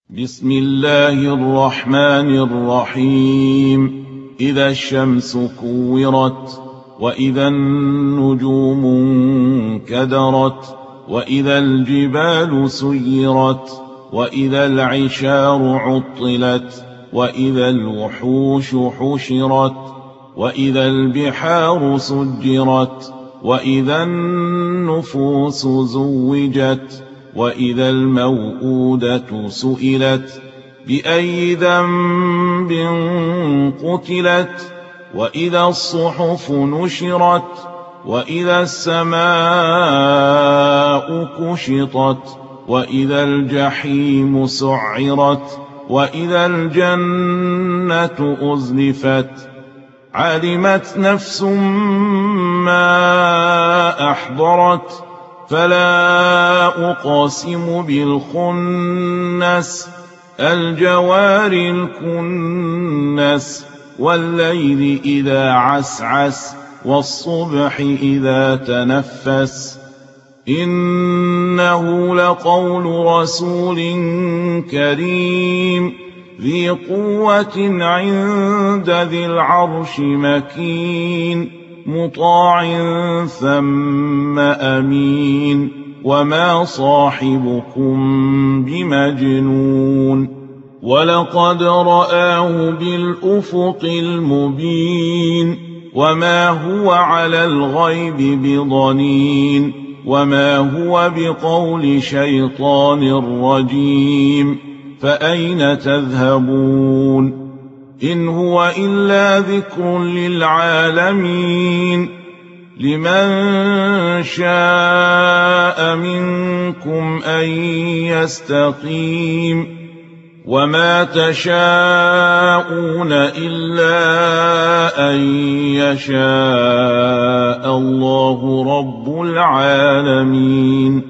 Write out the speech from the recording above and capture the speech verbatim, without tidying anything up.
بسم الله الرحمن الرحيم. إذا الشمس كورت، وإذا النجوم انكدرت، وإذا الجبال سيرت، وإذا العشار عطلت، وإذا الوحوش حشرت، وإذا البحار سجرت، وإذا النفوس زوجت، وإذا الموءودة سئلت بأي ذنب قتلت، وإذا الصحف نشرت، وإذا السماء كشطت، وإذا الجحيم سعرت، وإذا الجنة أزلفت. علمت نفس ما أحضرت، فلا أقسم بالخنس الجوار الكنس، والليل إذا عسعس، والصبح إذا تنفس. إنه لقول رسول كريم ذي قوة عند ذي العرش مكين، مطاع ثم أمين، وما صاحبكم بمجنون، ولقد رآه بالأفق المبين، وما هو على الغيب بضنين، وما هو بقول شيطان رجيم. فأين تذهبون؟ إن هو إلا ذكر للعالمين، لمن شاء منكم أن يستقيم، وما تشاءون إلا أن يشاء الله رب العالمين.